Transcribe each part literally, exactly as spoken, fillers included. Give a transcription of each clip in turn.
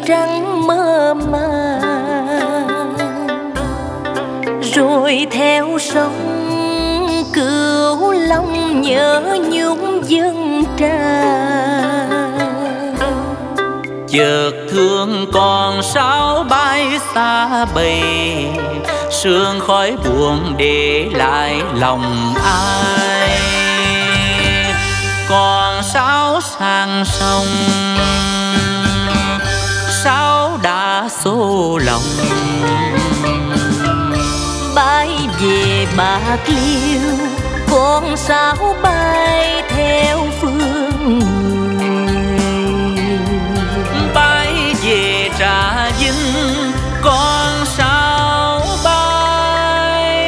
trắng mơ màng, rồi theo sông Cửu Long nhớ nhung dân tràn. Chợt thương còn sao bay xa bầy, sương khói buồn để lại lòng ai. Còn sao sang sông, sao đã xô lòng. Bay về Bạc Liêu, con sao bay theo phương người. Bay về Trà Vinh, con sao bay,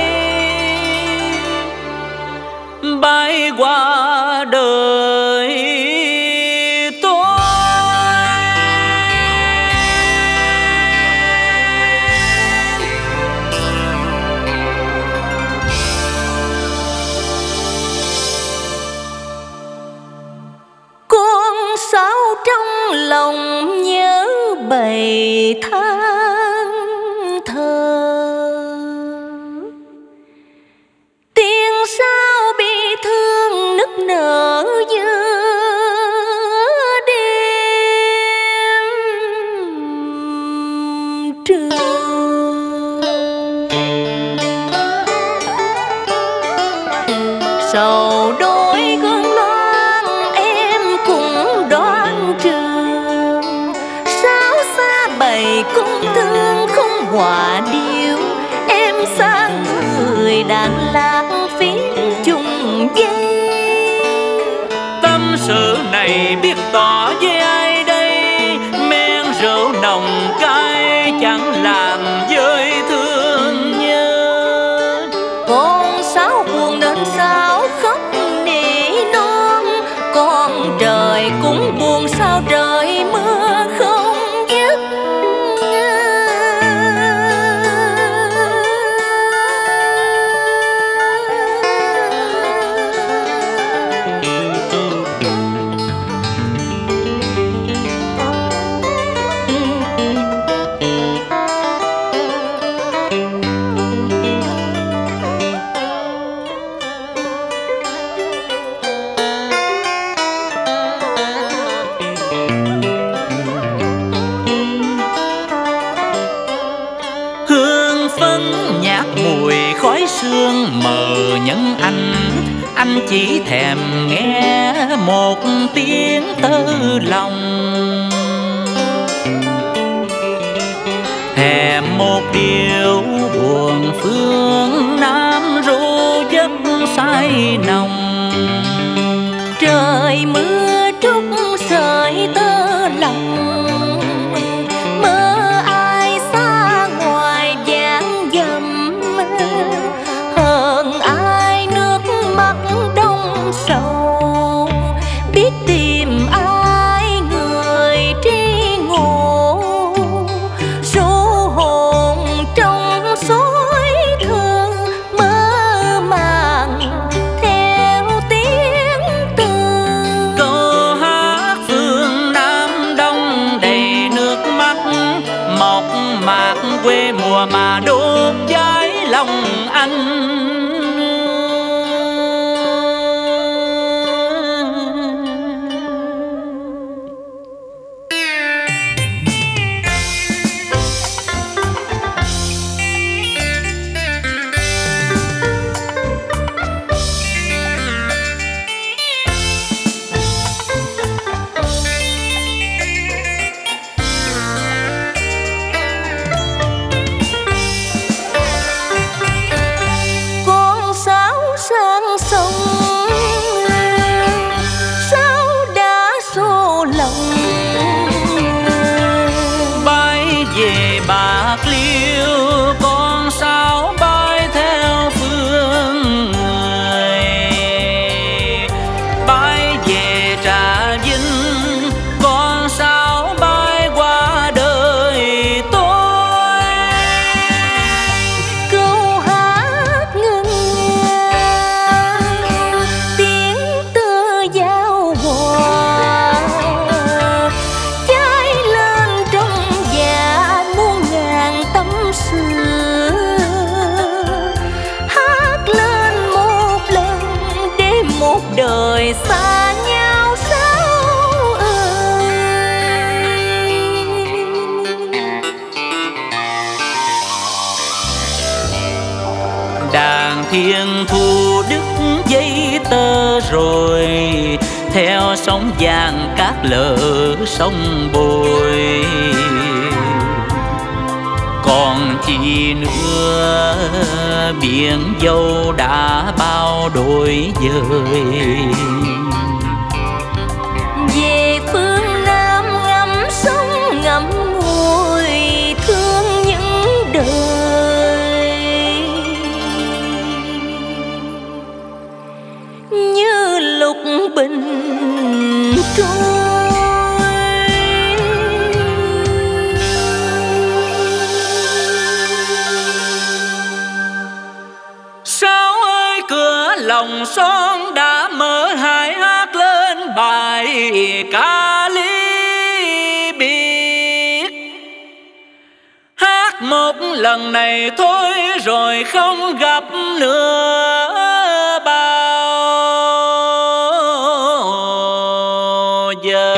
bay qua đời tôi. Con sao trong lòng nhớ bầy than thờ, tiếng sao bi thương nức nở giữa đêm trường. Sầu đôi gương loan em cũng đoán trường, sao xa bầy cung thương không hòa điệu. Em xa người đàn lạc phiến chung dây. Tâm sự này biết tỏ với ai đây, men rượu nồng cay chẳng làm vơi thương nhớ. Con sao buồn nên sao khóc nỉ non, con trời cũng buồn sao trời mưa không dứt. Hương phấn nhạt mùi khói sương mờ nhẫn anh, anh chỉ thèm nghe một tiếng tơ lòng. Thèm một điều buồn phương Nam ru giấc say nồng. Trời mưa trút sợi tơ lòng, mơ ai xa ngoài vàng dầm. Hơn ai nước mắt đông sầu, biết tìm ai người tri ngộ. Ru hồn trong xối thương mơ màng theo tiếng từ. Câu hát phương Nam Đông đầy nước mắt, mộc mạc quê mùa mà đốt cháy lòng anh. Con thiên thu đứt dây tơ rồi, theo sóng vàng cát lở sông bồi. Còn chi nữa biển dâu đã bao đổi dời. Về phương Nam ngắm sông ngắm ngùi, thương những đời như lục bình trôi. Sao ơi cửa lòng son đã mở hai hát lên bài ca ly biệt. Hát một lần này thôi rồi không gặp nữa bao giờ.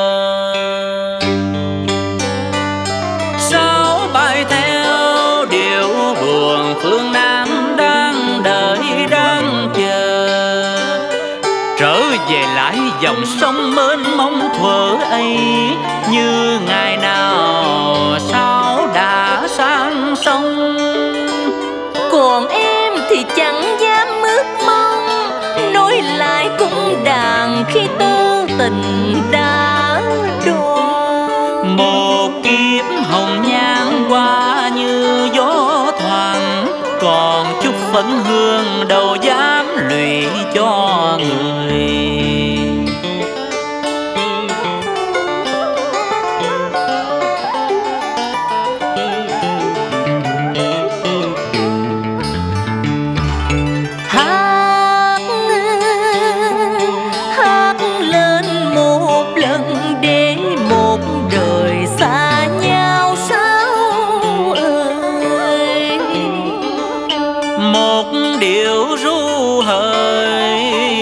Sao bay theo điệu buồn phương Nam đang đợi đang chờ, trở về lại dòng sông mênh mông thuở ấy, như ngày nào sao đã sang sông. Còn em thì chẳng dám ước mong, nối lại cung đàn khi tơ tình đã đoạn. Một kiếp hồng nhan qua như gió thoảng, còn chút phấn hương đâu dám lụy cho người. Hát hát lên một lần để một đời xa nhau sao ơi. Một điệu ru hời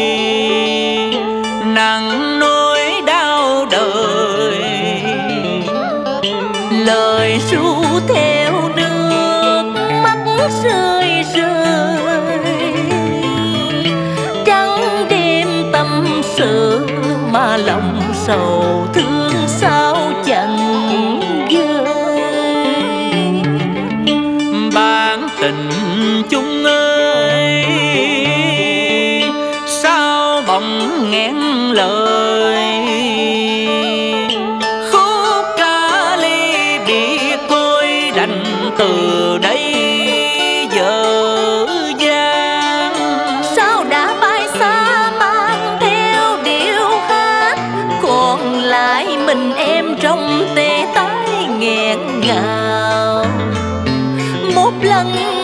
nặng nỗi đau đời, Lời ru theo nước mắt rơi rơi, trắng đêm tâm sự mà lòng sầu thương sao chẳng gơi. bản tình chung ơi sao bỗng nghẹn lời. Khúc ca ly biệt thôi đành từ đây dở dang. Sao đã bay xa mang theo điệu hát, còn lại mình em trong tê tái nghẹn ngào. Một lần